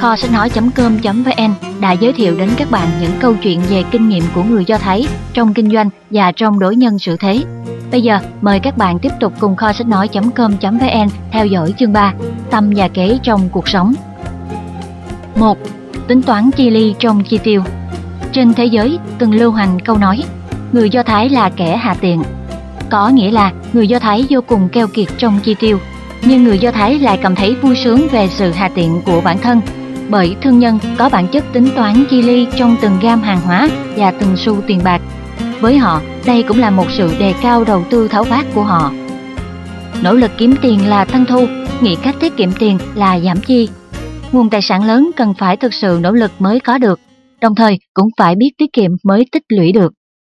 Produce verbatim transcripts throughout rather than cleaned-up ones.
kho sách nói chấm com chấm vn đã giới thiệu đến các bạn những câu chuyện về kinh nghiệm của người Do Thái trong kinh doanh và trong đối nhân xử thế. Bây giờ, mời các bạn tiếp tục cùng kho sách nói chấm com chấm vn theo dõi chương ba, tâm và kế trong cuộc sống. một. Tính toán chi ly trong chi tiêu. Trên thế giới từng lưu hành câu nói, người Do Thái là kẻ hà tiện. Có nghĩa là người Do Thái vô cùng keo kiệt trong chi tiêu, nhưng người Do Thái lại cảm thấy vui sướng về sự hà tiện của bản thân, bởi thương nhân có bản chất tính toán chi ly trong từng gam hàng hóa và từng xu tiền bạc. Với họ, đây cũng là một sự đề cao đầu tư tháo vát của họ. Nỗ lực kiếm tiền là tăng thu, nghĩ cách tiết kiệm tiền là giảm chi. Nguồn tài sản lớn cần phải thực sự nỗ lực mới có được, đồng thời cũng phải biết tiết kiệm mới tích lũy được.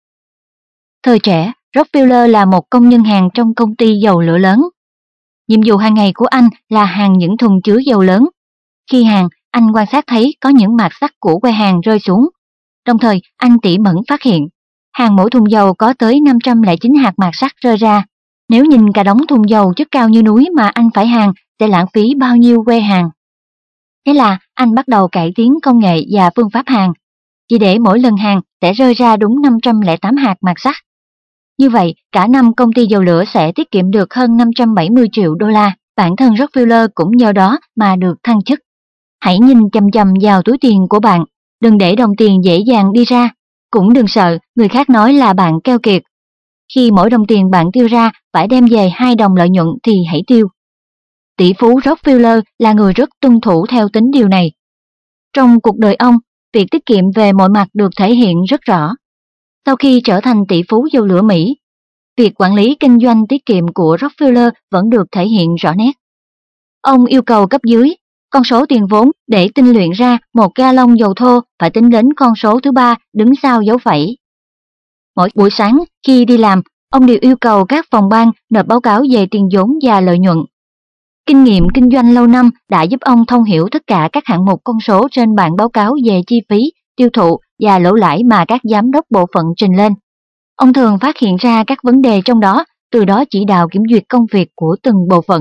Thời trẻ, Rockefeller là một công nhân hàng trong công ty dầu lửa lớn. Nhiệm vụ hàng ngày của anh là hàng những thùng chứa dầu lớn. Khi hàng, anh quan sát thấy có những mạt sắt của que hàng rơi xuống. Đồng thời, anh tỉ mẩn phát hiện, hàng mỗi thùng dầu có tới năm trăm lẻ chín hạt mạt sắt rơi ra. Nếu nhìn cả đống thùng dầu chất cao như núi mà anh phải hàng, sẽ lãng phí bao nhiêu que hàng. Thế là anh bắt đầu cải tiến công nghệ và phương pháp hàng, chỉ để mỗi lần hàng sẽ rơi ra đúng năm trăm lẻ tám hạt mạt sắt. Như vậy, cả năm công ty dầu lửa sẽ tiết kiệm được hơn năm trăm bảy mươi triệu đô la. Bản thân Rockefeller cũng nhờ đó mà được thăng chức. Hãy nhìn chằm chằm vào túi tiền của bạn, đừng để đồng tiền dễ dàng đi ra. Cũng đừng sợ người khác nói là bạn keo kiệt. Khi mỗi đồng tiền bạn tiêu ra phải đem về hai đồng lợi nhuận thì hãy tiêu. Tỷ phú Rockefeller là người rất tuân thủ theo tính điều này. Trong cuộc đời ông, việc tiết kiệm về mọi mặt được thể hiện rất rõ. Sau khi trở thành tỷ phú dầu lửa Mỹ, việc quản lý kinh doanh tiết kiệm của Rockefeller vẫn được thể hiện rõ nét. Ông yêu cầu cấp dưới, con số tiền vốn để tinh luyện ra một ga-lông dầu thô phải tính đến con số thứ ba đứng sau dấu phẩy. Mỗi buổi sáng khi đi làm, ông đều yêu cầu các phòng ban nộp báo cáo về tiền vốn và lợi nhuận. Kinh nghiệm kinh doanh lâu năm đã giúp ông thông hiểu tất cả các hạng mục con số trên bảng báo cáo về chi phí, tiêu thụ và lỗ lãi mà các giám đốc bộ phận trình lên. Ông thường phát hiện ra các vấn đề trong đó, từ đó chỉ đạo kiểm duyệt công việc của từng bộ phận.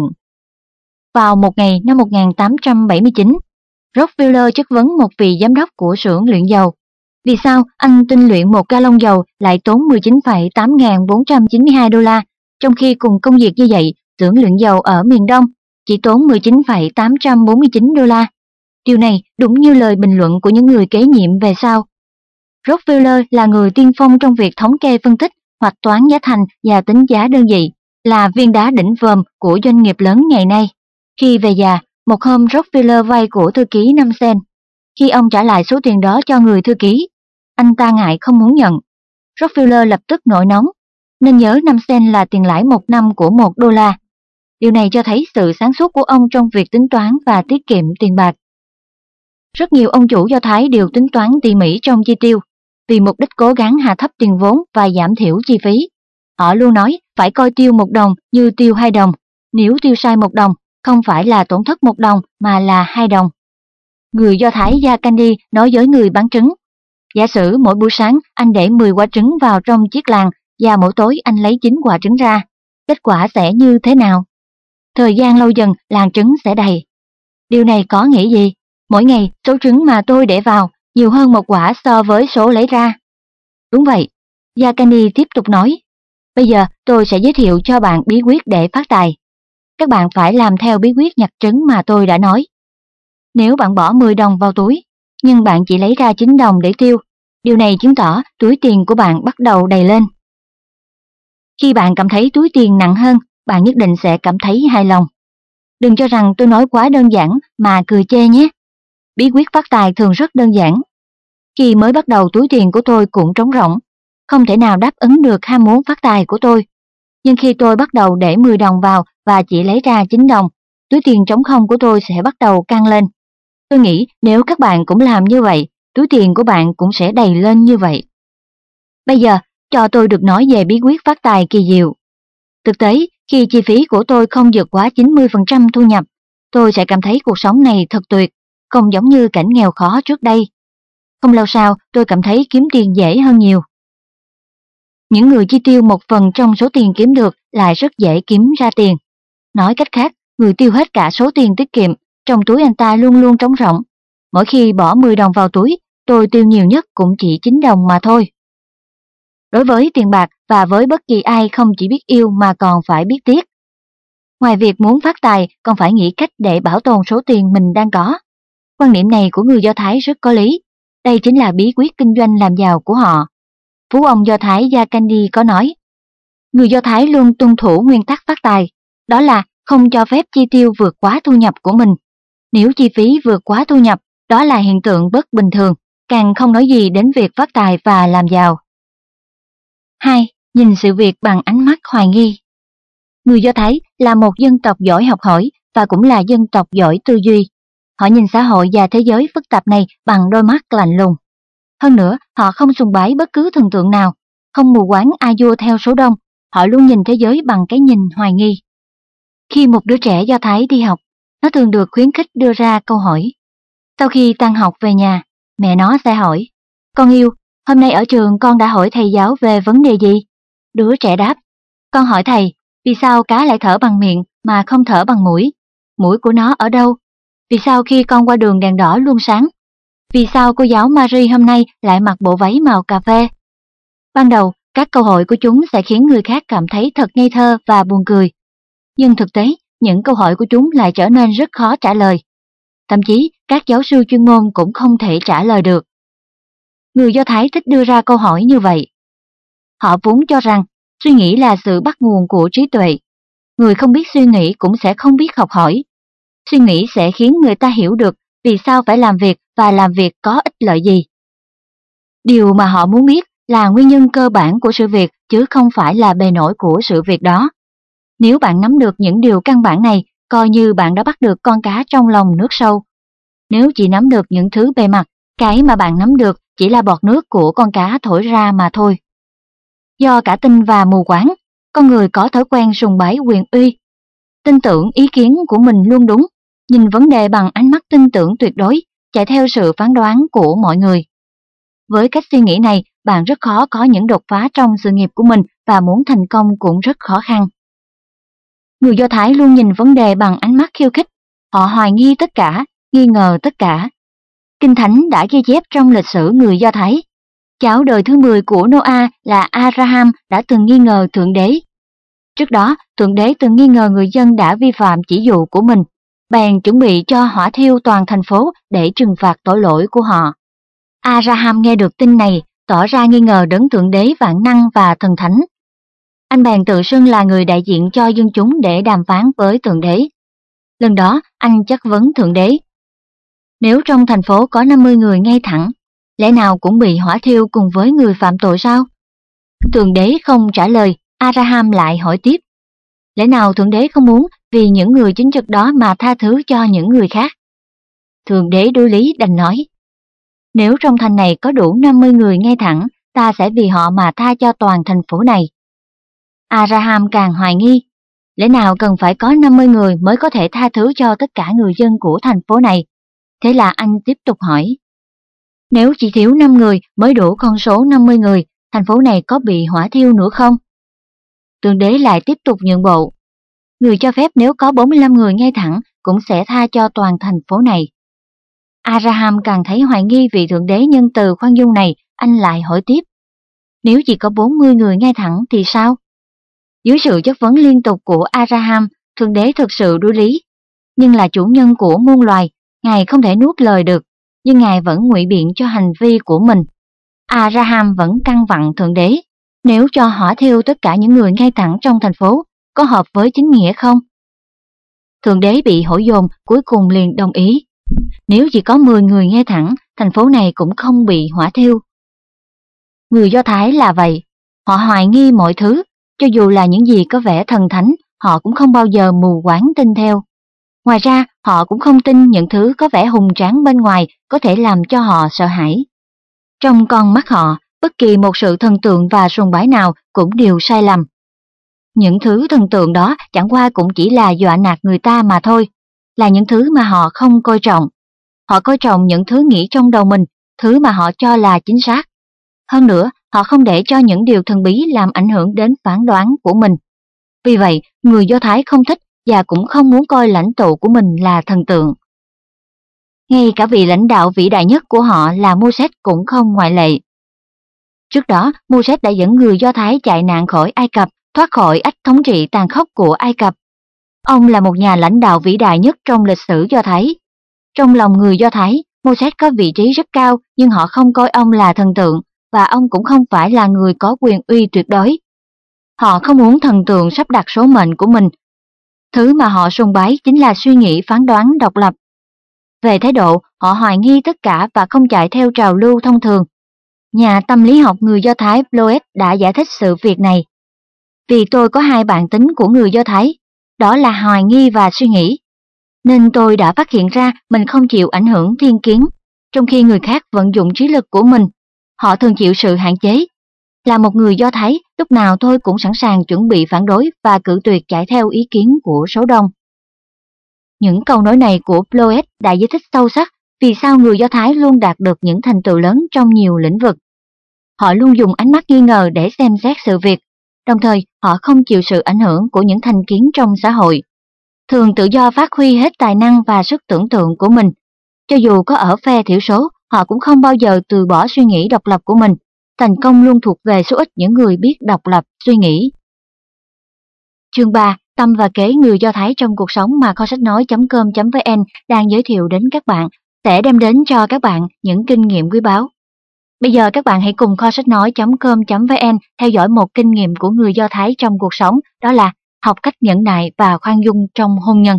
Vào một ngày năm một nghìn tám trăm bảy mươi chín, Rockefeller chất vấn một vị giám đốc của xưởng luyện dầu. Vì sao anh tinh luyện một ga-lông dầu lại tốn mười chín phẩy tám nghìn bốn trăm chín mươi hai đô la, trong khi cùng công việc như vậy, xưởng luyện dầu ở miền Đông chỉ tốn mười chín phẩy tám trăm bốn mươi chín đô la. Điều này đúng như lời bình luận của những người kế nhiệm về sau. Rockefeller là người tiên phong trong việc thống kê phân tích, hoạch toán giá thành và tính giá đơn vị, là viên đá đỉnh vòm của doanh nghiệp lớn ngày nay. Khi về già, một hôm Rockefeller vay của thư ký năm sen. Khi ông trả lại số tiền đó cho người thư ký, anh ta ngại không muốn nhận. Rockefeller lập tức nổi nóng, nên nhớ năm sen là tiền lãi một năm của một đô la. Điều này cho thấy sự sáng suốt của ông trong việc tính toán và tiết kiệm tiền bạc. Rất nhiều ông chủ Do Thái đều tính toán tỉ mỉ trong chi tiêu, vì mục đích cố gắng hạ thấp tiền vốn và giảm thiểu chi phí. Họ luôn nói phải coi tiêu một đồng như tiêu hai đồng, nếu tiêu sai một đồng, không phải là tổn thất một đồng mà là hai đồng. Người Do Thái Gia Candy nói với người bán trứng, giả sử mỗi buổi sáng anh để mười quả trứng vào trong chiếc làng và mỗi tối anh lấy chín quả trứng ra, kết quả sẽ như thế nào? Thời gian lâu dần, làng trứng sẽ đầy. Điều này có nghĩa gì? Mỗi ngày, số trứng mà tôi để vào nhiều hơn một quả so với số lấy ra. Đúng vậy, Gia Candy tiếp tục nói. Bây giờ tôi sẽ giới thiệu cho bạn bí quyết để phát tài. Các bạn phải làm theo bí quyết nhặt trứng mà tôi đã nói. Nếu bạn bỏ mười đồng vào túi, nhưng bạn chỉ lấy ra chín đồng để tiêu, điều này chứng tỏ túi tiền của bạn bắt đầu đầy lên. Khi bạn cảm thấy túi tiền nặng hơn, bạn nhất định sẽ cảm thấy hài lòng. Đừng cho rằng tôi nói quá đơn giản mà cười chê nhé. Bí quyết phát tài thường rất đơn giản. Khi mới bắt đầu túi tiền của tôi cũng trống rỗng, không thể nào đáp ứng được ham muốn phát tài của tôi. Nhưng khi tôi bắt đầu để mười đồng vào và chỉ lấy ra chín đồng, túi tiền trống không của tôi sẽ bắt đầu căng lên. Tôi nghĩ nếu các bạn cũng làm như vậy, túi tiền của bạn cũng sẽ đầy lên như vậy. Bây giờ, cho tôi được nói về bí quyết phát tài kỳ diệu. Thực tế, khi chi phí của tôi không vượt quá chín mươi phần trăm thu nhập, tôi sẽ cảm thấy cuộc sống này thật tuyệt, không giống như cảnh nghèo khó trước đây. Không lâu sau, tôi cảm thấy kiếm tiền dễ hơn nhiều. Những người chi tiêu một phần trong số tiền kiếm được lại rất dễ kiếm ra tiền. Nói cách khác, người tiêu hết cả số tiền tiết kiệm, trong túi anh ta luôn luôn trống rỗng. mỗi khi bỏ mười đồng vào túi, tôi tiêu nhiều nhất cũng chỉ chín đồng mà thôi. Đối với tiền bạc và với bất kỳ ai không chỉ biết yêu mà còn phải biết tiếc. Ngoài việc muốn phát tài, còn phải nghĩ cách để bảo tồn số tiền mình đang có. Quan điểm này của người Do Thái rất có lý. Đây chính là bí quyết kinh doanh làm giàu của họ. Phú ông Do Thái Yakandi có nói, người Do Thái luôn tuân thủ nguyên tắc phát tài, đó là không cho phép chi tiêu vượt quá thu nhập của mình. Nếu chi phí vượt quá thu nhập, đó là hiện tượng bất bình thường, càng không nói gì đến việc phát tài và làm giàu. hai. Nhìn sự việc bằng ánh mắt hoài nghi. Người Do Thái là một dân tộc giỏi học hỏi và cũng là dân tộc giỏi tư duy. Họ nhìn xã hội và thế giới phức tạp này bằng đôi mắt lạnh lùng. Hơn nữa, họ không sùng bái bất cứ thần tượng nào, không mù quáng a vua theo số đông, họ luôn nhìn thế giới bằng cái nhìn hoài nghi. Khi một đứa trẻ Do Thái đi học, nó thường được khuyến khích đưa ra câu hỏi. Sau khi tan học về nhà, mẹ nó sẽ hỏi, con yêu, hôm nay ở trường con đã hỏi thầy giáo về vấn đề gì? Đứa trẻ đáp, con hỏi thầy, vì sao cá lại thở bằng miệng mà không thở bằng mũi? Mũi của nó ở đâu? Vì sao khi con qua đường đèn đỏ luôn sáng? Vì sao cô giáo Marie hôm nay lại mặc bộ váy màu cà phê? Ban đầu, các câu hỏi của chúng sẽ khiến người khác cảm thấy thật ngây thơ và buồn cười. Nhưng thực tế, những câu hỏi của chúng lại trở nên rất khó trả lời. Thậm chí, các giáo sư chuyên môn cũng không thể trả lời được. Người Do Thái thích đưa ra câu hỏi như vậy. Họ vốn cho rằng, suy nghĩ là sự bắt nguồn của trí tuệ. Người không biết suy nghĩ cũng sẽ không biết học hỏi. Suy nghĩ sẽ khiến người ta hiểu được vì sao phải làm việc và làm việc có ích lợi gì. Điều mà họ muốn biết là nguyên nhân cơ bản của sự việc chứ không phải là bề nổi của sự việc đó. Nếu bạn nắm được những điều căn bản này, coi như bạn đã bắt được con cá trong lòng nước sâu. Nếu chỉ nắm được những thứ bề mặt, cái mà bạn nắm được chỉ là bọt nước của con cá thổi ra mà thôi. Do cả tin và mù quáng, con người có thói quen sùng bái quyền uy. Tin tưởng ý kiến của mình luôn đúng, nhìn vấn đề bằng ánh mắt tin tưởng tuyệt đối, chạy theo sự phán đoán của mọi người. Với cách suy nghĩ này, bạn rất khó có những đột phá trong sự nghiệp của mình và muốn thành công cũng rất khó khăn. Người Do Thái luôn nhìn vấn đề bằng ánh mắt khiêu khích, họ hoài nghi tất cả, nghi ngờ tất cả. Kinh Thánh đã ghi chép trong lịch sử người Do Thái. Cháu đời thứ mười của Noah là Abraham đã từng nghi ngờ Thượng Đế. Trước đó, Thượng Đế từng nghi ngờ người dân đã vi phạm chỉ dụ của mình, bèn chuẩn bị cho hỏa thiêu toàn thành phố để trừng phạt tội lỗi của họ. Abraham nghe được tin này, tỏ ra nghi ngờ đấng Thượng Đế vạn năng và thần thánh. Anh bèn tự xưng là người đại diện cho dân chúng để đàm phán với Thượng Đế. Lần đó, anh chất vấn Thượng Đế. Nếu trong thành phố có năm mươi người ngay thẳng, lẽ nào cũng bị hỏa thiêu cùng với người phạm tội sao? Thượng Đế không trả lời, Abraham lại hỏi tiếp. Lẽ nào Thượng Đế không muốn vì những người chính trực đó mà tha thứ cho những người khác? Thượng Đế đối lý đành nói. Nếu trong thành này có đủ năm mươi người ngay thẳng, ta sẽ vì họ mà tha cho toàn thành phố này. Abraham càng hoài nghi, lẽ nào cần phải có năm mươi người mới có thể tha thứ cho tất cả người dân của thành phố này? Thế là anh tiếp tục hỏi. Nếu chỉ thiếu năm người mới đủ con số năm mươi người, thành phố này có bị hỏa thiêu nữa không? Thượng Đế lại tiếp tục nhượng bộ. Người cho phép nếu có bốn mươi lăm người ngay thẳng cũng sẽ tha cho toàn thành phố này. Abraham càng thấy hoài nghi vì Thượng Đế nhân từ khoan dung này, anh lại hỏi tiếp. Nếu chỉ có bốn mươi người ngay thẳng thì sao? Dưới sự chất vấn liên tục của Abraham, Thượng Đế thực sự đối lý. Nhưng là chủ nhân của muôn loài, Ngài không thể nuốt lời được, nhưng Ngài vẫn ngụy biện cho hành vi của mình. Abraham vẫn căn vặn Thượng Đế. Nếu cho hỏa thiêu tất cả những người ngay thẳng trong thành phố, có hợp với chính nghĩa không? Thượng Đế bị hỏi dồn, cuối cùng liền đồng ý. Nếu chỉ có mười người ngay thẳng, thành phố này cũng không bị hỏa thiêu. Người Do Thái là vậy, họ hoài nghi mọi thứ, cho dù là những gì có vẻ thần thánh, họ cũng không bao giờ mù quáng tin theo. Ngoài ra, họ cũng không tin những thứ có vẻ hùng tráng bên ngoài có thể làm cho họ sợ hãi. Trong con mắt họ, bất kỳ một sự thần tượng và sùng bái nào cũng đều sai lầm. Những thứ thần tượng đó chẳng qua cũng chỉ là dọa nạt người ta mà thôi, là những thứ mà họ không coi trọng. Họ coi trọng những thứ nghĩ trong đầu mình, thứ mà họ cho là chính xác. Hơn nữa, họ không để cho những điều thần bí làm ảnh hưởng đến phán đoán của mình. Vì vậy, người Do Thái không thích và cũng không muốn coi lãnh tụ của mình là thần tượng. ngay cả vị lãnh đạo vĩ đại nhất của họ là Moses cũng không ngoại lệ. Trước đó, Moses đã dẫn người Do Thái chạy nạn khỏi Ai Cập, thoát khỏi ách thống trị tàn khốc của Ai Cập. Ông là một nhà lãnh đạo vĩ đại nhất trong lịch sử Do Thái. Trong lòng người Do Thái, Moses có vị trí rất cao, nhưng họ không coi ông là thần tượng, và ông cũng không phải là người có quyền uy tuyệt đối. Họ không muốn thần tượng sắp đặt số mệnh của mình. Thứ mà họ sùng bái chính là suy nghĩ phán đoán độc lập. Về thái độ, họ hoài nghi tất cả và không chạy theo trào lưu thông thường. Nhà tâm lý học người Do Thái Bloet đã giải thích sự việc này. Vì tôi có hai bản tính của người Do Thái, đó là hoài nghi và suy nghĩ. Nên tôi đã phát hiện ra mình không chịu ảnh hưởng thiên kiến, trong khi người khác vận dụng trí lực của mình. Họ thường chịu sự hạn chế. Là một người Do Thái, lúc nào tôi cũng sẵn sàng chuẩn bị phản đối và cự tuyệt chạy theo ý kiến của số đông. Những câu nói này của Bloet đã giải thích sâu sắc vì sao người Do Thái luôn đạt được những thành tựu lớn trong nhiều lĩnh vực. Họ luôn dùng ánh mắt nghi ngờ để xem xét sự việc, đồng thời họ không chịu sự ảnh hưởng của những thành kiến trong xã hội. Thường tự do phát huy hết tài năng và sức tưởng tượng của mình. Cho dù có ở phe thiểu số, họ cũng không bao giờ từ bỏ suy nghĩ độc lập của mình. Thành công luôn thuộc về số ít những người biết độc lập suy nghĩ. Chương ba. Tâm và kế người Do Thái trong cuộc sống mà kho sách nói chấm com chấm vn đang giới thiệu đến các bạn sẽ đem đến cho các bạn những kinh nghiệm quý báu. Bây giờ các bạn hãy cùng kho sách nói chấm com chấm vn theo dõi một kinh nghiệm của người Do Thái trong cuộc sống, đó là học cách nhẫn nại và khoan dung trong hôn nhân.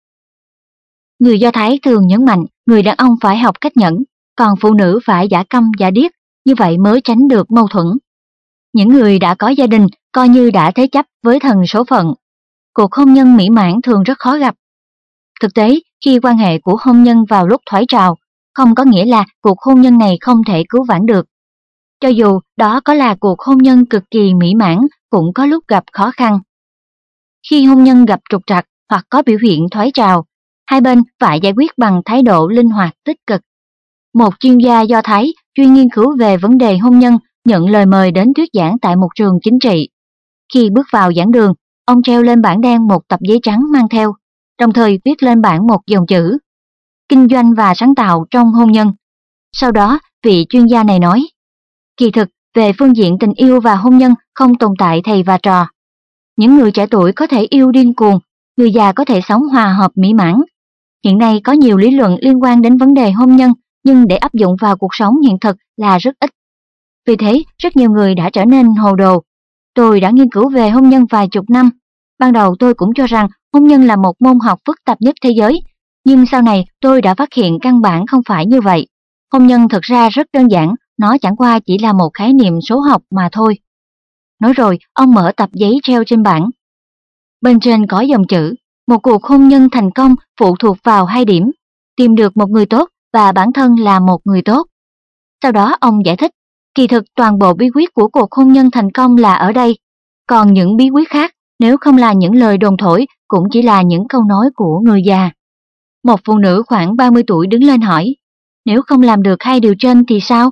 Người Do Thái thường nhấn mạnh người đàn ông phải học cách nhẫn, còn phụ nữ phải giả câm giả điếc, như vậy mới tránh được mâu thuẫn. Những người đã có gia đình coi như đã thế chấp với thần số phận. Cuộc hôn nhân mỹ mãn thường rất khó gặp. Thực tế, khi quan hệ của hôn nhân vào lúc thoái trào, không có nghĩa là cuộc hôn nhân này không thể cứu vãn được. Cho dù đó có là cuộc hôn nhân cực kỳ mỹ mãn, cũng có lúc gặp khó khăn. Khi hôn nhân gặp trục trặc hoặc có biểu hiện thoái trào, hai bên phải giải quyết bằng thái độ linh hoạt tích cực. Một chuyên gia Do Thái chuyên nghiên cứu về vấn đề hôn nhân nhận lời mời đến thuyết giảng tại một trường chính trị. Khi bước vào giảng đường, ông treo lên bảng đen một tập giấy trắng mang theo, đồng thời viết lên bảng một dòng chữ: kinh doanh và sáng tạo trong hôn nhân. Sau đó, vị chuyên gia này nói, kỳ thực, về phương diện tình yêu và hôn nhân không tồn tại thầy và trò. Những người trẻ tuổi có thể yêu điên cuồng, người già có thể sống hòa hợp mỹ mãn. Hiện nay có nhiều lý luận liên quan đến vấn đề hôn nhân, nhưng để áp dụng vào cuộc sống hiện thực là rất ít. Vì thế, rất nhiều người đã trở nên hồ đồ. Tôi đã nghiên cứu về hôn nhân vài chục năm. Ban đầu tôi cũng cho rằng hôn nhân là một môn học phức tạp nhất thế giới, nhưng sau này tôi đã phát hiện căn bản không phải như vậy. Hôn nhân thực ra rất đơn giản, nó chẳng qua chỉ là một khái niệm số học mà thôi. Nói rồi, ông mở tập giấy treo trên bảng. Bên trên có dòng chữ, một cuộc hôn nhân thành công phụ thuộc vào hai điểm, tìm được một người tốt và bản thân là một người tốt. Sau đó ông giải thích, kỳ thực toàn bộ bí quyết của cuộc hôn nhân thành công là ở đây, còn những bí quyết khác, nếu không là những lời đồn thổi, cũng chỉ là những câu nói của người già. Một phụ nữ khoảng ba mươi tuổi đứng lên hỏi, nếu không làm được hai điều trên thì sao?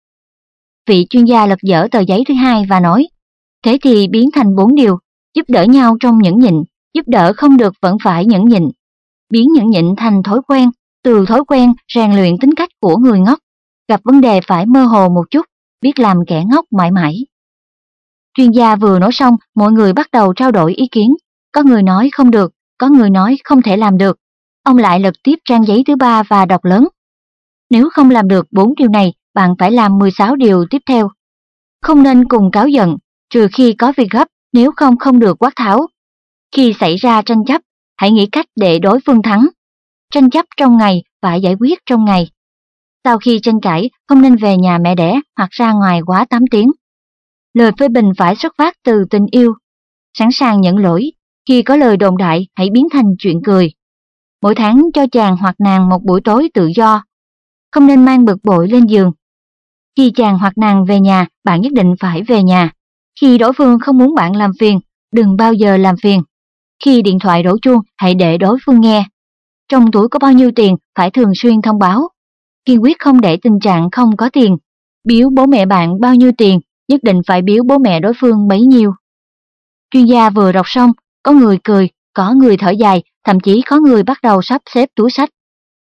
Vị chuyên gia lật dở tờ giấy thứ hai và nói, thế thì biến thành bốn điều, giúp đỡ nhau trong nhẫn nhịn, giúp đỡ không được vẫn phải nhẫn nhịn. Biến nhẫn nhịn thành thói quen, từ thói quen rèn luyện tính cách của người ngốc, gặp vấn đề phải mơ hồ một chút, biết làm kẻ ngốc mãi mãi. Chuyên gia vừa nói xong, mọi người bắt đầu trao đổi ý kiến, có người nói không được, có người nói không thể làm được. Ông lại lật tiếp trang giấy thứ ba và đọc lớn. Nếu không làm được bốn điều này, bạn phải làm mười sáu điều tiếp theo. Không nên cùng cáu giận, trừ khi có việc gấp, nếu không không được quát tháo. Khi xảy ra tranh chấp, hãy nghĩ cách để đối phương thắng. Tranh chấp trong ngày phải giải quyết trong ngày. Sau khi tranh cãi, không nên về nhà mẹ đẻ hoặc ra ngoài quá tám tiếng. Lời phê bình phải xuất phát từ tình yêu. Sẵn sàng nhận lỗi, khi có lời đồn đại hãy biến thành chuyện cười. Mỗi tháng cho chàng hoặc nàng một buổi tối tự do. Không nên mang bực bội lên giường. Khi chàng hoặc nàng về nhà, bạn nhất định phải về nhà. Khi đối phương không muốn bạn làm phiền, đừng bao giờ làm phiền. Khi điện thoại đổ chuông, hãy để đối phương nghe. Trong túi có bao nhiêu tiền, phải thường xuyên thông báo. Kiên quyết không để tình trạng không có tiền. Biếu bố mẹ bạn bao nhiêu tiền, nhất định phải biếu bố mẹ đối phương bấy nhiêu. Chuyên gia vừa đọc xong, có người cười, có người thở dài, thậm chí có người bắt đầu sắp xếp túi xách.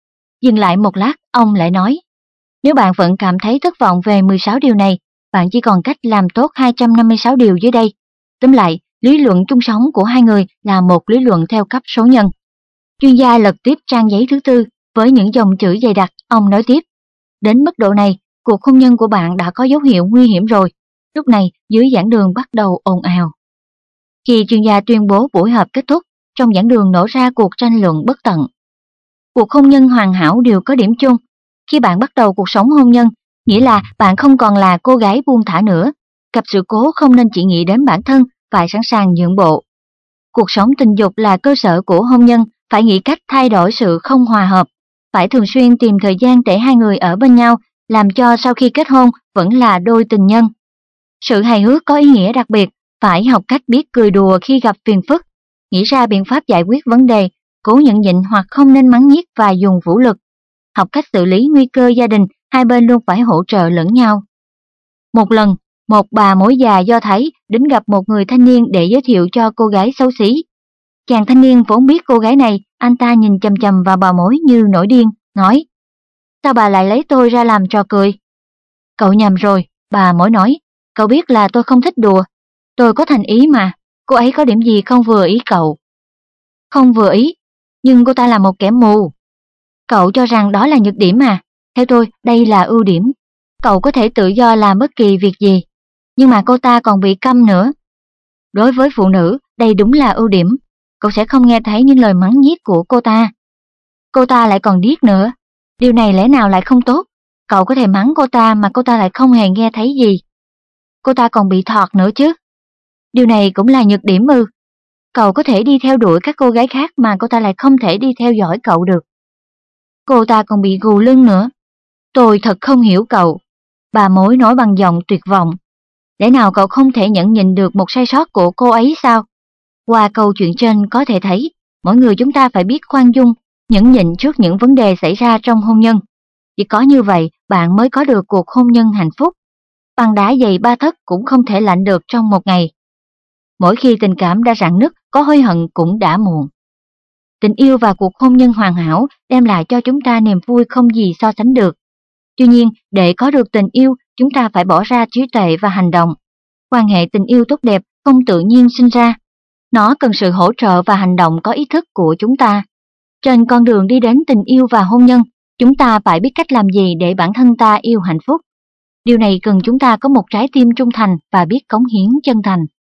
Dừng lại một lát, ông lại nói, nếu bạn vẫn cảm thấy thất vọng về mười sáu điều này, bạn chỉ còn cách làm tốt hai trăm năm mươi sáu điều dưới đây. Tóm lại, lý luận chung sống của hai người là một lý luận theo cấp số nhân. Chuyên gia lật tiếp trang giấy thứ tư, với những dòng chữ dày đặc, ông nói tiếp, đến mức độ này, cuộc hôn nhân của bạn đã có dấu hiệu nguy hiểm rồi. Lúc này, dưới giảng đường bắt đầu ồn ào. Khi chuyên gia tuyên bố buổi họp kết thúc, trong giảng đường nổ ra cuộc tranh luận bất tận. Cuộc hôn nhân hoàn hảo đều có điểm chung. Khi bạn bắt đầu cuộc sống hôn nhân, nghĩa là bạn không còn là cô gái buông thả nữa. Gặp sự cố không nên chỉ nghĩ đến bản thân, phải sẵn sàng nhượng bộ. Cuộc sống tình dục là cơ sở của hôn nhân, phải nghĩ cách thay đổi sự không hòa hợp. Phải thường xuyên tìm thời gian để hai người ở bên nhau, làm cho sau khi kết hôn vẫn là đôi tình nhân. Sự hài hước có ý nghĩa đặc biệt, phải học cách biết cười đùa khi gặp phiền phức, nghĩ ra biện pháp giải quyết vấn đề, cố nhẫn nhịn hoặc không nên mắng nhiếc và dùng vũ lực. Học cách xử lý nguy cơ gia đình, hai bên luôn phải hỗ trợ lẫn nhau. Một lần, một bà mối già Do Thái đến gặp một người thanh niên để giới thiệu cho cô gái xấu xí. Chàng thanh niên vốn biết cô gái này, anh ta nhìn chằm chằm vào bà mối như nổi điên, nói, sao bà lại lấy tôi ra làm trò cười? Cậu nhầm rồi, bà mối nói, cậu biết là tôi không thích đùa. Tôi có thành ý mà, cô ấy có điểm gì không vừa ý cậu? Không vừa ý, nhưng cô ta là một kẻ mù. Cậu cho rằng đó là nhược điểm à? Theo tôi, đây là ưu điểm. Cậu có thể tự do làm bất kỳ việc gì, nhưng mà cô ta còn bị câm nữa. Đối với phụ nữ, đây đúng là ưu điểm. Cậu sẽ không nghe thấy những lời mắng nhiếc của cô ta. Cô ta lại còn điếc nữa. Điều này lẽ nào lại không tốt? Cậu có thể mắng cô ta mà cô ta lại không hề nghe thấy gì. Cô ta còn bị thọt nữa chứ. Điều này cũng là nhược điểm ư? Cậu có thể đi theo đuổi các cô gái khác mà cô ta lại không thể đi theo dõi cậu được. Cô ta còn bị gù lưng nữa. Tôi thật không hiểu cậu. Bà mối nói bằng giọng tuyệt vọng. Lẽ nào cậu không thể nhận nhìn được một sai sót của cô ấy sao? Qua câu chuyện trên có thể thấy, mỗi người chúng ta phải biết khoan dung, nhẫn nhịn trước những vấn đề xảy ra trong hôn nhân. Chỉ có như vậy, bạn mới có được cuộc hôn nhân hạnh phúc. Băng đá dày ba tấc cũng không thể lạnh được trong một ngày. Mỗi khi tình cảm đã rạn nứt, có hối hận cũng đã muộn. Tình yêu và cuộc hôn nhân hoàn hảo đem lại cho chúng ta niềm vui không gì so sánh được. Tuy nhiên, để có được tình yêu, chúng ta phải bỏ ra trí tuệ và hành động. Quan hệ tình yêu tốt đẹp không tự nhiên sinh ra. Nó cần sự hỗ trợ và hành động có ý thức của chúng ta. Trên con đường đi đến tình yêu và hôn nhân, chúng ta phải biết cách làm gì để bản thân ta yêu hạnh phúc. Điều này cần chúng ta có một trái tim trung thành và biết cống hiến chân thành.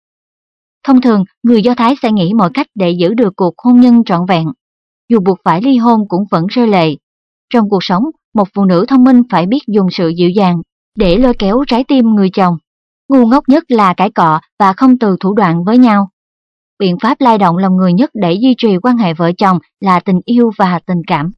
Thông thường, người Do Thái sẽ nghĩ mọi cách để giữ được cuộc hôn nhân trọn vẹn. Dù buộc phải ly hôn cũng vẫn rơi lệ. Trong cuộc sống, một phụ nữ thông minh phải biết dùng sự dịu dàng để lôi kéo trái tim người chồng. Ngu ngốc nhất là cãi cọ và không từ thủ đoạn với nhau. Biện pháp lay động lòng người nhất để duy trì quan hệ vợ chồng là tình yêu và tình cảm.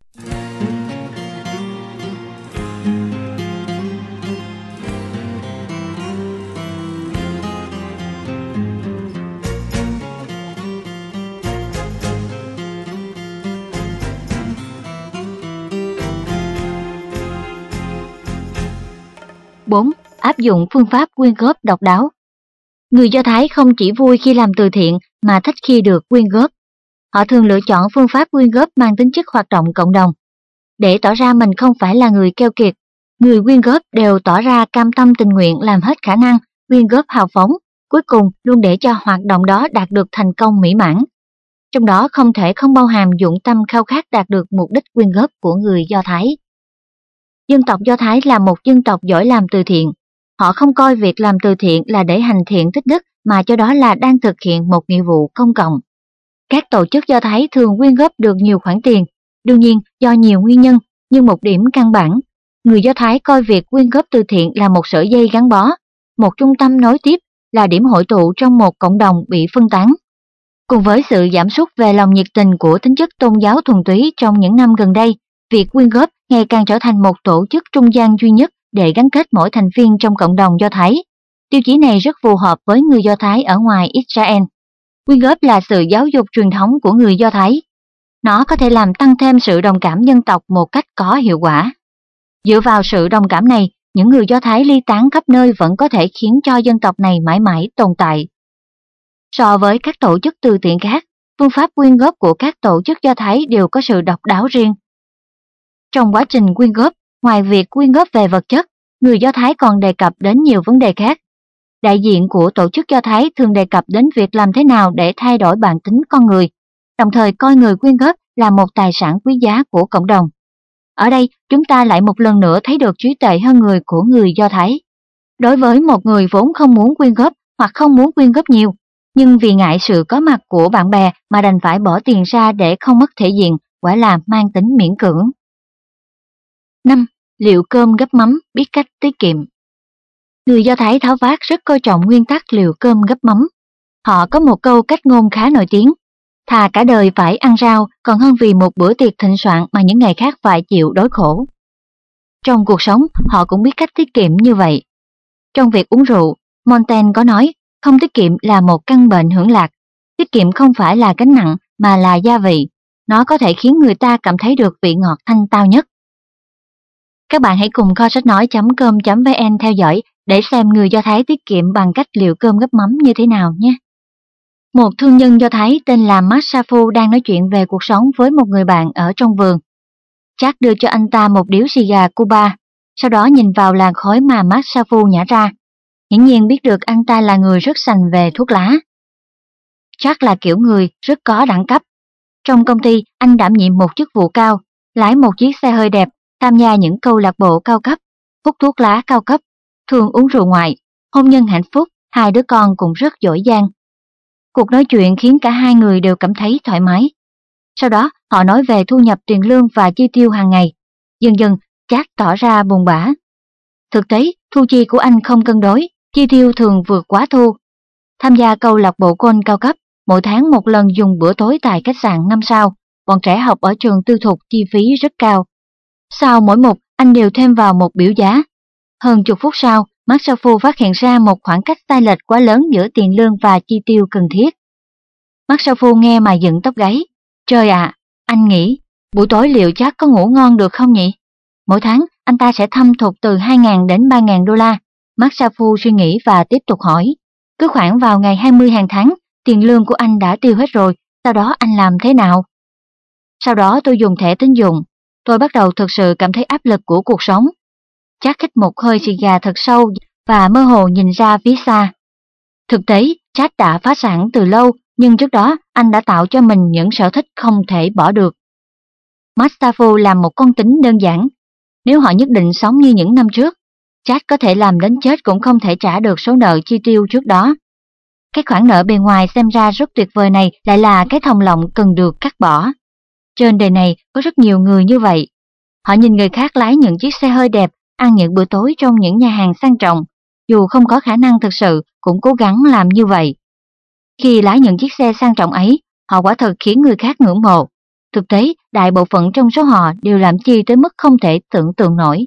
bốn. Áp dụng phương pháp quyên góp độc đáo. Người Do Thái không chỉ vui khi làm từ thiện mà thích khi được quyên góp. Họ thường lựa chọn phương pháp quyên góp mang tính chất hoạt động cộng đồng. Để tỏ ra mình không phải là người keo kiệt, người quyên góp đều tỏ ra cam tâm tình nguyện làm hết khả năng, quyên góp hào phóng, cuối cùng luôn để cho hoạt động đó đạt được thành công mỹ mãn. Trong đó không thể không bao hàm dụng tâm khao khát đạt được mục đích quyên góp của người Do Thái. Dân tộc Do Thái là một dân tộc giỏi làm từ thiện. Họ không coi việc làm từ thiện là để hành thiện tích đức mà cho đó là đang thực hiện một nghĩa vụ công cộng. Các tổ chức Do Thái thường quyên góp được nhiều khoản tiền, đương nhiên do nhiều nguyên nhân, nhưng một điểm căn bản, người Do Thái coi việc quyên góp từ thiện là một sợi dây gắn bó, một trung tâm nối tiếp, là điểm hội tụ trong một cộng đồng bị phân tán. Cùng với sự giảm sút về lòng nhiệt tình của tính chất tôn giáo thuần túy trong những năm gần đây, việc quyên góp ngày càng trở thành một tổ chức trung gian duy nhất để gắn kết mỗi thành viên trong cộng đồng Do Thái. Tiêu chí này rất phù hợp với người Do Thái ở ngoài Israel. Quyên góp là sự giáo dục truyền thống của người Do Thái. Nó có thể làm tăng thêm sự đồng cảm dân tộc một cách có hiệu quả. Dựa vào sự đồng cảm này, những người Do Thái ly tán khắp nơi vẫn có thể khiến cho dân tộc này mãi mãi tồn tại. So với các tổ chức từ thiện khác, phương pháp quyên góp của các tổ chức Do Thái đều có sự độc đáo riêng. Trong quá trình quyên góp, ngoài việc quyên góp về vật chất, người Do Thái còn đề cập đến nhiều vấn đề khác. Đại diện của tổ chức Do Thái thường đề cập đến việc làm thế nào để thay đổi bản tính con người, đồng thời coi người quyên góp là một tài sản quý giá của cộng đồng. Ở đây, chúng ta lại một lần nữa thấy được trí tuệ hơn người của người Do Thái. Đối với một người vốn không muốn quyên góp hoặc không muốn quyên góp nhiều, nhưng vì ngại sự có mặt của bạn bè mà đành phải bỏ tiền ra để không mất thể diện, quả là mang tính miễn cưỡng. năm. Liệu cơm gắp mắm, biết cách tiết kiệm. Người Do Thái tháo vát rất coi trọng nguyên tắc liệu cơm gắp mắm. Họ có một câu cách ngôn khá nổi tiếng: thà cả đời phải ăn rau còn hơn vì một bữa tiệc thịnh soạn mà những ngày khác phải chịu đói khổ. Trong cuộc sống, họ cũng biết cách tiết kiệm như vậy. Trong việc uống rượu, Montaigne có nói, không tiết kiệm là một căn bệnh hưởng lạc. Tiết kiệm không phải là gánh nặng mà là gia vị. Nó có thể khiến người ta cảm thấy được vị ngọt thanh tao nhất. Các bạn hãy cùng kho sách nói chấm com chấm vn theo dõi để xem người Do Thái tiết kiệm bằng cách liệu cơm gắp mắm như thế nào nhé. Một thương nhân Do Thái tên là Mark Safu đang nói chuyện về cuộc sống với một người bạn ở trong vườn. Jack đưa cho anh ta một điếu xì gà Cuba, sau đó nhìn vào làn khói mà Mark Safu nhả ra. Hiển nhiên biết được anh ta là người rất sành về thuốc lá. Jack là kiểu người rất có đẳng cấp. Trong công ty, anh đảm nhiệm một chức vụ cao, lái một chiếc xe hơi đẹp, tham gia những câu lạc bộ cao cấp, hút thuốc lá cao cấp, thường uống rượu ngoại, hôn nhân hạnh phúc, hai đứa con cũng rất giỏi giang. Cuộc nói chuyện khiến cả hai người đều cảm thấy thoải mái. Sau đó, họ nói về thu nhập, tiền lương và chi tiêu hàng ngày. Dần dần, Jack tỏ ra buồn bã. Thực tế, thu chi của anh không cân đối, chi tiêu thường vượt quá thu. Tham gia câu lạc bộ golf cao cấp, mỗi tháng một lần dùng bữa tối tại khách sạn năm sao, bọn trẻ học ở trường tư thục chi phí rất cao. Sau mỗi mục, anh đều thêm vào một biểu giá. Hơn chục phút sau, Mark Safu phát hiện ra một khoảng cách sai lệch quá lớn giữa tiền lương và chi tiêu cần thiết. Mark Safu nghe mà dựng tóc gáy. Trời ạ, à, anh nghĩ, buổi tối liệu chắc có ngủ ngon được không nhỉ? Mỗi tháng, anh ta sẽ thâm thụt từ hai nghìn đến ba nghìn đô la. Mark Safu suy nghĩ và tiếp tục hỏi. Cứ khoảng vào ngày hai mươi hàng tháng, tiền lương của anh đã tiêu hết rồi, sau đó anh làm thế nào? Sau đó tôi dùng thẻ tín dụng. Tôi bắt đầu thực sự cảm thấy áp lực của cuộc sống. Jack hít một hơi xì gà thật sâu và mơ hồ nhìn ra phía xa. Thực tế, Jack đã phá sản từ lâu, nhưng trước đó anh đã tạo cho mình những sở thích không thể bỏ được. Mark Safu làm một con tính đơn giản. Nếu họ nhất định sống như những năm trước, Jack có thể làm đến chết cũng không thể trả được số nợ chi tiêu trước đó. Cái khoản nợ bề ngoài xem ra rất tuyệt vời này lại là cái thòng lọng cần được cắt bỏ. Trên đời này có rất nhiều người như vậy. Họ nhìn người khác lái những chiếc xe hơi đẹp, ăn những bữa tối trong những nhà hàng sang trọng, dù không có khả năng thực sự cũng cố gắng làm như vậy. Khi lái những chiếc xe sang trọng ấy, họ quả thật khiến người khác ngưỡng mộ. Thực tế, đại bộ phận trong số họ đều làm chi tới mức không thể tưởng tượng nổi.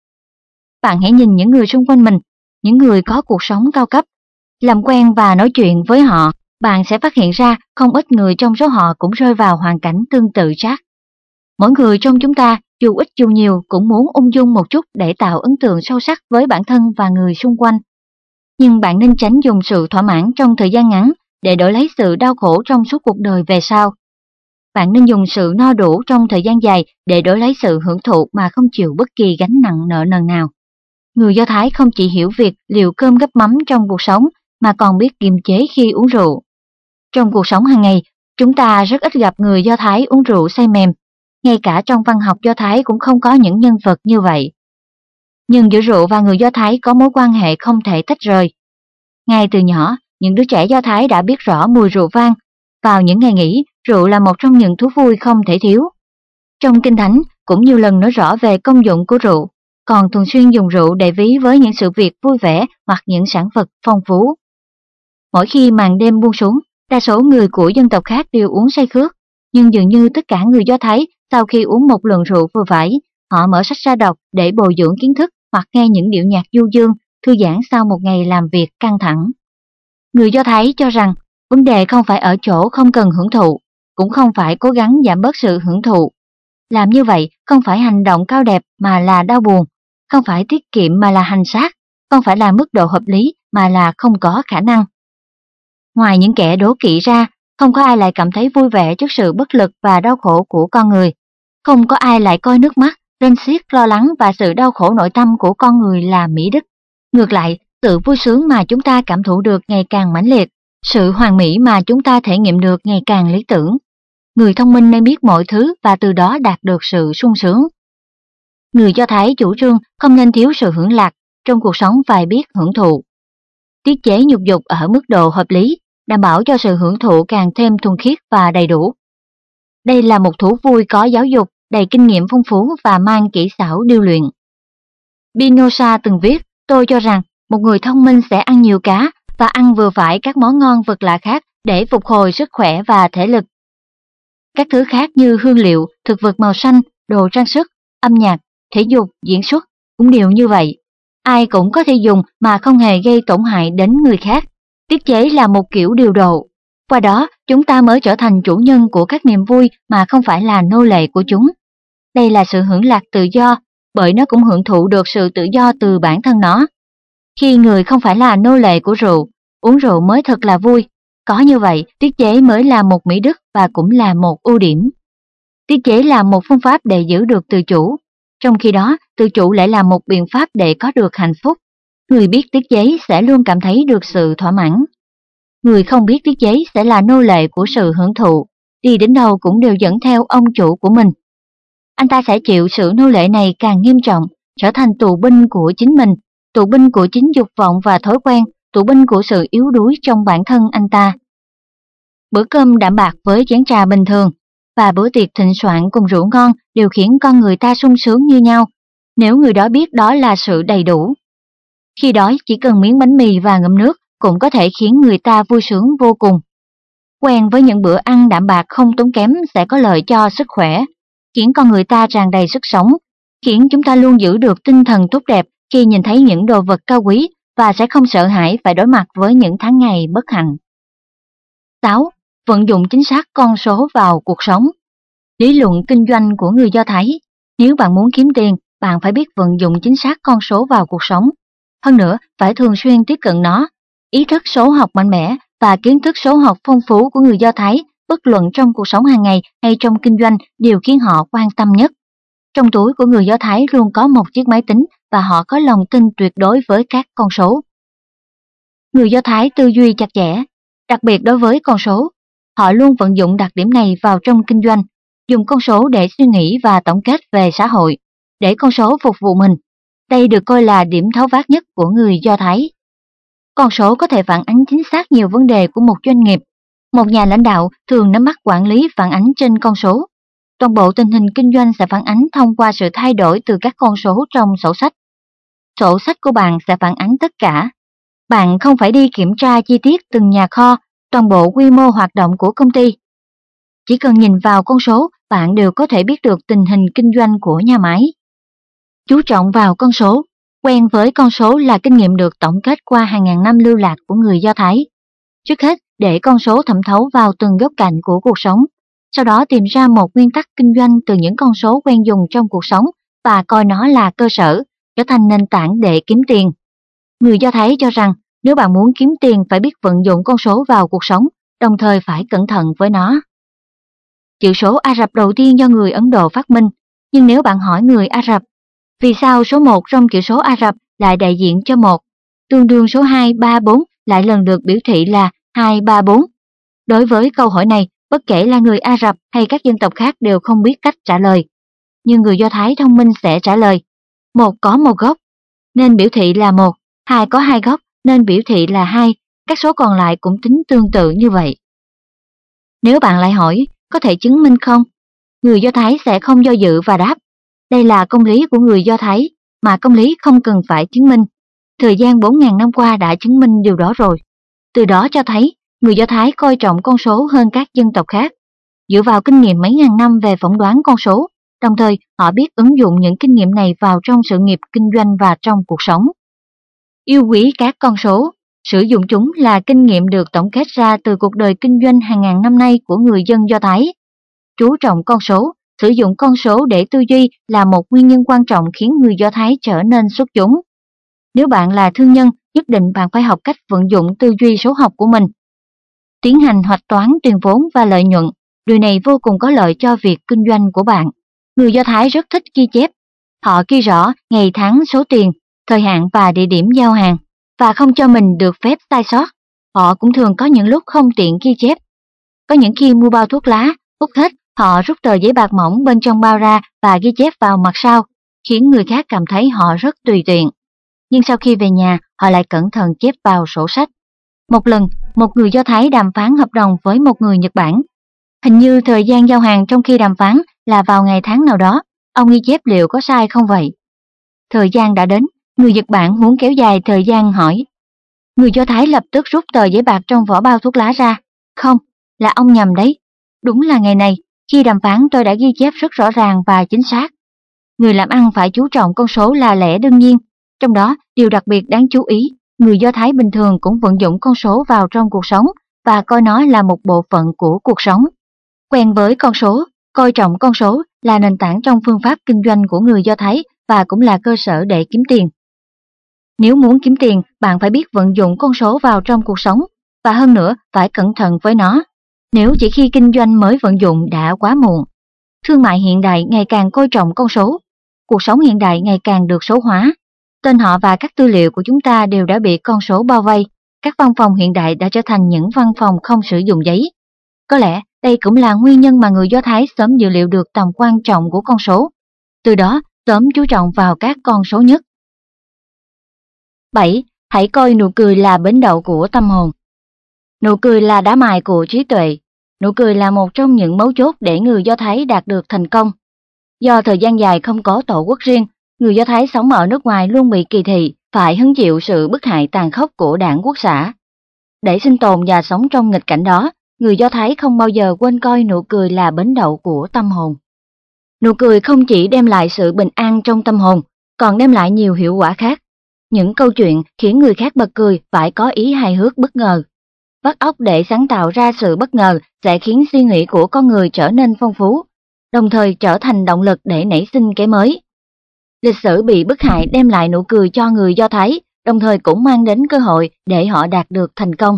Bạn hãy nhìn những người xung quanh mình, những người có cuộc sống cao cấp. Làm quen và nói chuyện với họ, bạn sẽ phát hiện ra không ít người trong số họ cũng rơi vào hoàn cảnh tương tự Jack. Mỗi người trong chúng ta, dù ít dù nhiều, cũng muốn ung dung một chút để tạo ấn tượng sâu sắc với bản thân và người xung quanh. Nhưng bạn nên tránh dùng sự thỏa mãn trong thời gian ngắn để đổi lấy sự đau khổ trong suốt cuộc đời về sau. Bạn nên dùng sự no đủ trong thời gian dài để đổi lấy sự hưởng thụ mà không chịu bất kỳ gánh nặng nợ nần nào. Người Do Thái không chỉ hiểu việc liều cơm gắp mắm trong cuộc sống mà còn biết kiềm chế khi uống rượu. Trong cuộc sống hàng ngày, chúng ta rất ít gặp người Do Thái uống rượu say mềm. Ngay cả trong văn học Do Thái cũng không có những nhân vật như vậy. Nhưng giữa rượu và người Do Thái có mối quan hệ không thể tách rời. Ngay từ nhỏ, những đứa trẻ Do Thái đã biết rõ mùi rượu vang. Vào những ngày nghỉ, rượu là một trong những thú vui không thể thiếu. Trong Kinh Thánh cũng nhiều lần nói rõ về công dụng của rượu, còn thường xuyên dùng rượu để ví với những sự việc vui vẻ hoặc những sản vật phong phú. Mỗi khi màn đêm buông xuống, đa số người của dân tộc khác đều uống say khước, nhưng dường như tất cả người Do Thái sau khi uống một lần rượu vừa phải, họ mở sách ra đọc để bồi dưỡng kiến thức hoặc nghe những điệu nhạc du dương, thư giãn sau một ngày làm việc căng thẳng. Người Do Thái cho rằng vấn đề không phải ở chỗ không cần hưởng thụ, cũng không phải cố gắng giảm bớt sự hưởng thụ. Làm như vậy không phải hành động cao đẹp mà là đau buồn, không phải tiết kiệm mà là hành xác, không phải là mức độ hợp lý mà là không có khả năng. Ngoài những kẻ đố kỵ ra, không có ai lại cảm thấy vui vẻ trước sự bất lực và đau khổ của con người. Không có ai lại coi nước mắt rên xiết lo lắng và sự đau khổ nội tâm của con người là mỹ đức. Ngược lại, sự vui sướng mà chúng ta cảm thụ được ngày càng mãnh liệt, sự hoàn mỹ mà chúng ta thể nghiệm được ngày càng lý tưởng. Người thông minh nên biết mọi thứ và từ đó đạt được sự sung sướng. Người Do Thái chủ trương không nên thiếu sự hưởng lạc, trong cuộc sống phải biết hưởng thụ. Tiết chế nhục dục ở mức độ hợp lý, đảm bảo cho sự hưởng thụ càng thêm thuần khiết và đầy đủ. Đây là một thú vui có giáo dục, đầy kinh nghiệm phong phú và mang kỹ xảo điêu luyện. Spinoza từng viết, tôi cho rằng một người thông minh sẽ ăn nhiều cá và ăn vừa phải các món ngon vật lạ khác để phục hồi sức khỏe và thể lực. Các thứ khác như hương liệu, thực vật màu xanh, đồ trang sức, âm nhạc, thể dục, diễn xuất cũng đều như vậy. Ai cũng có thể dùng mà không hề gây tổn hại đến người khác. Tiết chế là một kiểu điều độ. Qua đó, chúng ta mới trở thành chủ nhân của các niềm vui mà không phải là nô lệ của chúng. Đây là sự hưởng lạc tự do, bởi nó cũng hưởng thụ được sự tự do từ bản thân nó. Khi người không phải là nô lệ của rượu, uống rượu mới thật là vui. Có như vậy, tiết chế mới là một mỹ đức và cũng là một ưu điểm. Tiết chế là một phương pháp để giữ được tự chủ, trong khi đó tự chủ lại là một biện pháp để có được hạnh phúc. Người biết tiết chế sẽ luôn cảm thấy được sự thỏa mãn. Người không biết tiết chế sẽ là nô lệ của sự hưởng thụ, đi đến đâu cũng đều dẫn theo ông chủ của mình. Anh ta sẽ chịu sự nô lệ này càng nghiêm trọng, trở thành tù binh của chính mình, tù binh của chính dục vọng và thói quen, tù binh của sự yếu đuối trong bản thân anh ta. Bữa cơm đạm bạc với chén trà bình thường và bữa tiệc thịnh soạn cùng rượu ngon đều khiến con người ta sung sướng như nhau, nếu người đó biết đó là sự đầy đủ. Khi đói chỉ cần miếng bánh mì và ngụm nước cũng có thể khiến người ta vui sướng vô cùng. Quen với những bữa ăn đạm bạc không tốn kém sẽ có lợi cho sức khỏe, khiến con người ta tràn đầy sức sống, khiến chúng ta luôn giữ được tinh thần tốt đẹp khi nhìn thấy những đồ vật cao quý và sẽ không sợ hãi phải đối mặt với những tháng ngày bất hạnh. sáu. Vận dụng chính xác con số vào cuộc sống. Lý luận kinh doanh của người Do Thái. Nếu bạn muốn kiếm tiền, bạn phải biết vận dụng chính xác con số vào cuộc sống. Hơn nữa, phải thường xuyên tiếp cận nó. Ý thức số học mạnh mẽ và kiến thức số học phong phú của người Do Thái, bất luận trong cuộc sống hàng ngày hay trong kinh doanh, đều khiến họ quan tâm nhất. Trong túi của người Do Thái luôn có một chiếc máy tính và họ có lòng tin tuyệt đối với các con số. Người Do Thái tư duy chặt chẽ, đặc biệt đối với con số. Họ luôn vận dụng đặc điểm này vào trong kinh doanh, dùng con số để suy nghĩ và tổng kết về xã hội, để con số phục vụ mình. Đây được coi là điểm tháo vát nhất của người Do Thái. Con số có thể phản ánh chính xác nhiều vấn đề của một doanh nghiệp. Một nhà lãnh đạo thường nắm bắt quản lý phản ánh trên con số. Toàn bộ tình hình kinh doanh sẽ phản ánh thông qua sự thay đổi từ các con số trong sổ sách. Sổ sách của bạn sẽ phản ánh tất cả. Bạn không phải đi kiểm tra chi tiết từng nhà kho, toàn bộ quy mô hoạt động của công ty. Chỉ cần nhìn vào con số, bạn đều có thể biết được tình hình kinh doanh của nhà máy. Chú trọng vào con số, quen với con số là kinh nghiệm được tổng kết qua hàng ngàn năm lưu lạc của người Do Thái. Trước hết, để con số thẩm thấu vào từng góc cạnh của cuộc sống, sau đó tìm ra một nguyên tắc kinh doanh từ những con số quen dùng trong cuộc sống và coi nó là cơ sở, trở thành nền tảng để kiếm tiền. Người Do Thái cho rằng nếu bạn muốn kiếm tiền phải biết vận dụng con số vào cuộc sống, đồng thời phải cẩn thận với nó. Chữ số Ả Rập đầu tiên do người Ấn Độ phát minh, nhưng nếu bạn hỏi người Ả Rập, vì sao số một trong chữ số Ả Rập lại đại diện cho một, tương đương số hai, ba, bốn lại lần lượt biểu thị là hai, ba, bốn? Đối với câu hỏi này, bất kể là người Ả Rập hay các dân tộc khác đều không biết cách trả lời. Nhưng người Do Thái thông minh sẽ trả lời, một có một góc, nên biểu thị là một, hai có hai góc, nên biểu thị là hai, các số còn lại cũng tính tương tự như vậy. Nếu bạn lại hỏi, có thể chứng minh không? Người Do Thái sẽ không do dự và đáp, đây là công lý của người Do Thái, mà công lý không cần phải chứng minh. Thời gian bốn nghìn năm qua đã chứng minh điều đó rồi. Từ đó cho thấy, người Do Thái coi trọng con số hơn các dân tộc khác. Dựa vào kinh nghiệm mấy ngàn năm về phỏng đoán con số, đồng thời họ biết ứng dụng những kinh nghiệm này vào trong sự nghiệp kinh doanh và trong cuộc sống. Yêu quý các con số, sử dụng chúng là kinh nghiệm được tổng kết ra từ cuộc đời kinh doanh hàng ngàn năm nay của người dân Do Thái. Chú trọng con số, sử dụng con số để tư duy là một nguyên nhân quan trọng khiến người Do Thái trở nên xuất chúng. Nếu bạn là thương nhân, nhất định bạn phải học cách vận dụng tư duy số học của mình. Tiến hành hoạch toán tiền vốn và lợi nhuận, điều này vô cùng có lợi cho việc kinh doanh của bạn. Người Do Thái rất thích ghi chép, Họ ghi rõ ngày tháng, số tiền, thời hạn và địa điểm giao hàng, và không cho mình được phép sai sót. Họ cũng thường có những lúc không tiện ghi chép. Có những khi mua bao thuốc lá, hút hết, họ rút tờ giấy bạc mỏng bên trong bao ra và ghi chép vào mặt sau, khiến người khác cảm thấy họ rất tùy tiện. Nhưng sau khi về nhà, họ lại cẩn thận chép vào sổ sách. Một lần, một người Do Thái đàm phán hợp đồng với một người Nhật Bản. Hình như thời gian giao hàng trong khi đàm phán là vào ngày tháng nào đó. Ông ghi chép liệu có sai không vậy? Thời gian đã đến, người Nhật Bản muốn kéo dài thời gian hỏi. Người Do Thái lập tức rút tờ giấy bạc trong vỏ bao thuốc lá ra. Không, là ông nhầm đấy. Đúng là ngày này, khi đàm phán tôi đã ghi chép rất rõ ràng và chính xác. Người làm ăn phải chú trọng con số là lẽ đương nhiên. Trong đó, điều đặc biệt đáng chú ý, người Do Thái bình thường cũng vận dụng con số vào trong cuộc sống và coi nó là một bộ phận của cuộc sống. Quen với con số, coi trọng con số là nền tảng trong phương pháp kinh doanh của người Do Thái và cũng là cơ sở để kiếm tiền. Nếu muốn kiếm tiền, bạn phải biết vận dụng con số vào trong cuộc sống, và hơn nữa phải cẩn thận với nó. Nếu chỉ khi kinh doanh mới vận dụng đã quá muộn. Thương mại hiện đại ngày càng coi trọng con số. Cuộc sống hiện đại ngày càng được số hóa. Tên họ và các tư liệu của chúng ta đều đã bị con số bao vây. Các văn phòng hiện đại đã trở thành những văn phòng không sử dụng giấy. Có lẽ đây cũng là nguyên nhân mà người Do Thái sớm dự liệu được tầm quan trọng của con số. Từ đó, sớm chú trọng vào các con số nhất. bảy. Hãy coi nụ cười là bến đậu của tâm hồn. Nụ cười là đá mài của trí tuệ. Nụ cười là một trong những mấu chốt để người Do Thái đạt được thành công. Do thời gian dài không có tổ quốc riêng, người Do Thái sống ở nước ngoài luôn bị kỳ thị, phải hứng chịu sự bức hại tàn khốc của đảng quốc xã. Để sinh tồn và sống trong nghịch cảnh đó, người Do Thái không bao giờ quên coi nụ cười là bến đậu của tâm hồn. Nụ cười không chỉ đem lại sự bình an trong tâm hồn, còn đem lại nhiều hiệu quả khác. Những câu chuyện khiến người khác bật cười phải có ý hài hước bất ngờ. Vắt óc để sáng tạo ra sự bất ngờ sẽ khiến suy nghĩ của con người trở nên phong phú, đồng thời trở thành động lực để nảy sinh cái mới. Lịch sử bị bức hại đem lại nụ cười cho người Do Thái, đồng thời cũng mang đến cơ hội để họ đạt được thành công.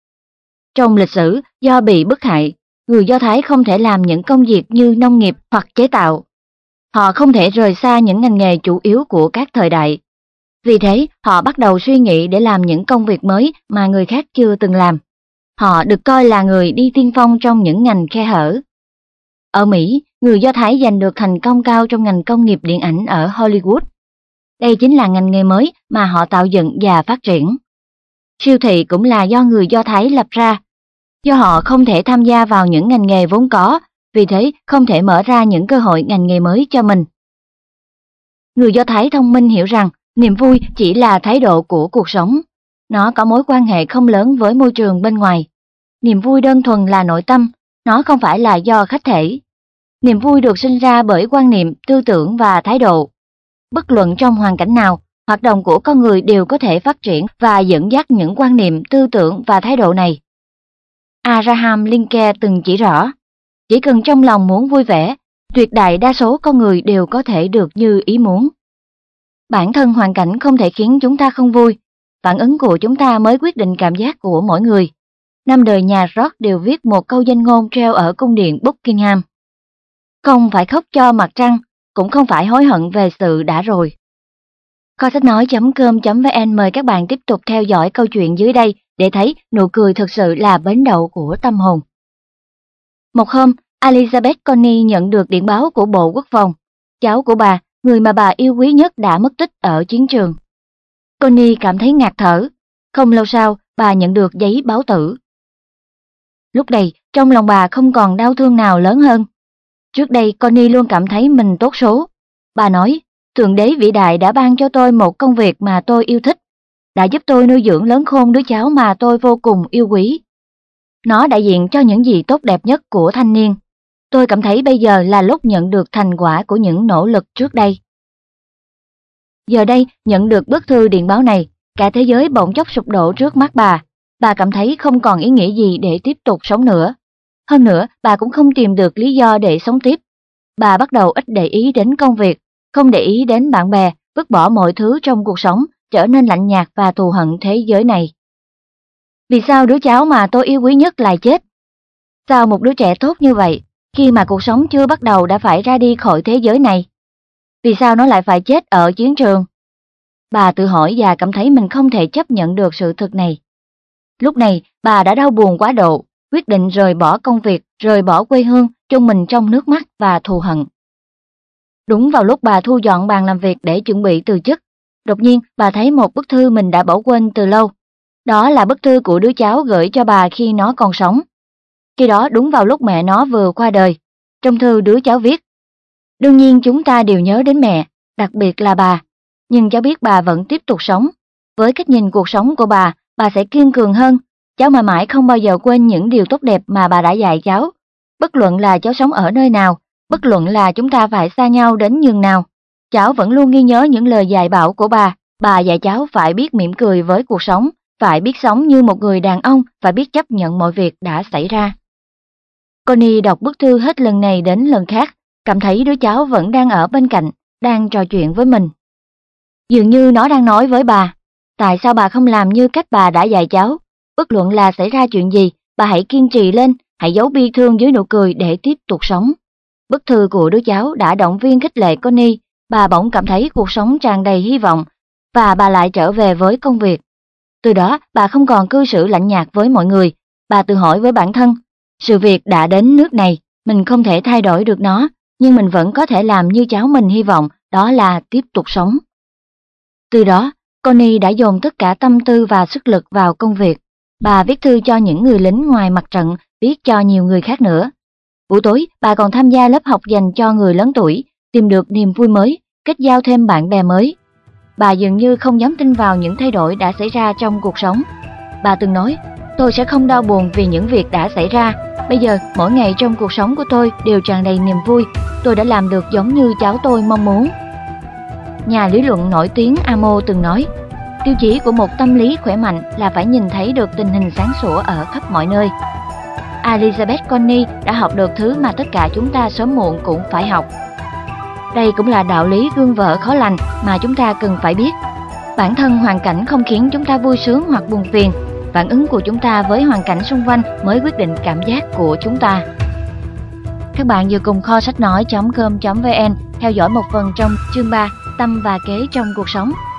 Trong lịch sử, do bị bức hại, người Do Thái không thể làm những công việc như nông nghiệp hoặc chế tạo. Họ không thể rời xa những ngành nghề chủ yếu của các thời đại. Vì thế, họ bắt đầu suy nghĩ để làm những công việc mới mà người khác chưa từng làm. Họ được coi là người đi tiên phong trong những ngành khe hở. Ở Mỹ, người Do Thái giành được thành công cao trong ngành công nghiệp điện ảnh ở Hollywood. Đây chính là ngành nghề mới mà họ tạo dựng và phát triển. Siêu thị cũng là do người Do Thái lập ra. Do họ không thể tham gia vào những ngành nghề vốn có, vì thế không thể mở ra những cơ hội ngành nghề mới cho mình. Người Do Thái thông minh hiểu rằng niềm vui chỉ là thái độ của cuộc sống. Nó có mối quan hệ không lớn với môi trường bên ngoài. Niềm vui đơn thuần là nội tâm, nó không phải là do khách thể. Niềm vui được sinh ra bởi quan niệm, tư tưởng và thái độ. Bất luận trong hoàn cảnh nào, hoạt động của con người đều có thể phát triển và dẫn dắt những quan niệm, tư tưởng và thái độ này. Abraham Lincoln từng chỉ rõ, chỉ cần trong lòng muốn vui vẻ, tuyệt đại đa số con người đều có thể được như ý muốn. Bản thân hoàn cảnh không thể khiến chúng ta không vui, phản ứng của chúng ta mới quyết định cảm giác của mỗi người. Năm đời nhà George đều viết một câu danh ngôn treo ở cung điện Buckingham. Không phải khóc cho mặt trăng, cũng không phải hối hận về sự đã rồi. Kho sách nói chấm com chấm vn mời các bạn tiếp tục theo dõi câu chuyện dưới đây để thấy nụ cười thực sự là bến đậu của tâm hồn. Một hôm, Elizabeth Connie nhận được điện báo của Bộ Quốc phòng. Cháu của bà, người mà bà yêu quý nhất đã mất tích ở chiến trường. Connie cảm thấy ngạt thở. Không lâu sau, bà nhận được giấy báo tử. Lúc này, trong lòng bà không còn đau thương nào lớn hơn. Trước đây, Connie luôn cảm thấy mình tốt số. Bà nói, Thượng Đế vĩ đại đã ban cho tôi một công việc mà tôi yêu thích, đã giúp tôi nuôi dưỡng lớn khôn đứa cháu mà tôi vô cùng yêu quý. Nó đại diện cho những gì tốt đẹp nhất của thanh niên. Tôi cảm thấy bây giờ là lúc nhận được thành quả của những nỗ lực trước đây. Giờ đây, nhận được bức thư điện báo này, cả thế giới bỗng chốc sụp đổ trước mắt bà. Bà cảm thấy không còn ý nghĩa gì để tiếp tục sống nữa. Hơn nữa, bà cũng không tìm được lý do để sống tiếp. Bà bắt đầu ít để ý đến công việc, không để ý đến bạn bè, vứt bỏ mọi thứ trong cuộc sống, trở nên lạnh nhạt và thù hận thế giới này. Vì sao đứa cháu mà tôi yêu quý nhất lại chết? Sao một đứa trẻ tốt như vậy, khi mà cuộc sống chưa bắt đầu đã phải ra đi khỏi thế giới này? Vì sao nó lại phải chết ở chiến trường? Bà tự hỏi và cảm thấy mình không thể chấp nhận được sự thật này. Lúc này, bà đã đau buồn quá độ, quyết định rời bỏ công việc, rời bỏ quê hương, chôn mình trong nước mắt và thù hận. Đúng vào lúc bà thu dọn bàn làm việc để chuẩn bị từ chức, đột nhiên bà thấy một bức thư mình đã bỏ quên từ lâu. Đó là bức thư của đứa cháu gửi cho bà khi nó còn sống. Khi đó đúng vào lúc mẹ nó vừa qua đời. Trong thư đứa cháu viết: đương nhiên chúng ta đều nhớ đến mẹ, đặc biệt là bà. Nhưng cháu biết bà vẫn tiếp tục sống. Với cách nhìn cuộc sống của bà, bà sẽ kiên cường hơn. Cháu mãi mãi không bao giờ quên những điều tốt đẹp mà bà đã dạy cháu. Bất luận là cháu sống ở nơi nào, bất luận là chúng ta phải xa nhau đến nhường nào, cháu vẫn luôn ghi nhớ những lời dạy bảo của bà. Bà dạy cháu phải biết mỉm cười với cuộc sống, phải biết sống như một người đàn ông, phải biết chấp nhận mọi việc đã xảy ra. Connie đọc bức thư hết lần này đến lần khác, cảm thấy đứa cháu vẫn đang ở bên cạnh, đang trò chuyện với mình. Dường như nó đang nói với bà, tại sao bà không làm như cách bà đã dạy cháu? Bất luận là xảy ra chuyện gì, bà hãy kiên trì lên, hãy giấu bi thương dưới nụ cười để tiếp tục sống. Bức thư của đứa cháu đã động viên khích lệ Connie, bà bỗng cảm thấy cuộc sống tràn đầy hy vọng, và bà lại trở về với công việc. Từ đó, bà không còn cư xử lạnh nhạt với mọi người. Bà tự hỏi với bản thân, sự việc đã đến nước này, mình không thể thay đổi được nó, nhưng mình vẫn có thể làm như cháu mình hy vọng, đó là tiếp tục sống. Từ đó, Connie đã dồn tất cả tâm tư và sức lực vào công việc. Bà viết thư cho những người lính ngoài mặt trận, viết cho nhiều người khác nữa. Buổi tối, bà còn tham gia lớp học dành cho người lớn tuổi, tìm được niềm vui mới, kết giao thêm bạn bè mới. Bà dường như không dám tin vào những thay đổi đã xảy ra trong cuộc sống. Bà từng nói, tôi sẽ không đau buồn vì những việc đã xảy ra. Bây giờ, mỗi ngày trong cuộc sống của tôi đều tràn đầy niềm vui. Tôi đã làm được giống như cháu tôi mong muốn. Nhà lý luận nổi tiếng Amo từng nói, tiêu chí của một tâm lý khỏe mạnh là phải nhìn thấy được tình hình sáng sủa ở khắp mọi nơi. Elizabeth Connie đã học được thứ mà tất cả chúng ta sớm muộn cũng phải học. Đây cũng là đạo lý gương vợ khó lành mà chúng ta cần phải biết. Bản thân hoàn cảnh không khiến chúng ta vui sướng hoặc buồn phiền, phản ứng của chúng ta với hoàn cảnh xung quanh mới quyết định cảm giác của chúng ta. Các bạn vừa cùng kho sách nói chấm com chấm vn theo dõi một phần trong chương ba Tâm và kế trong cuộc sống.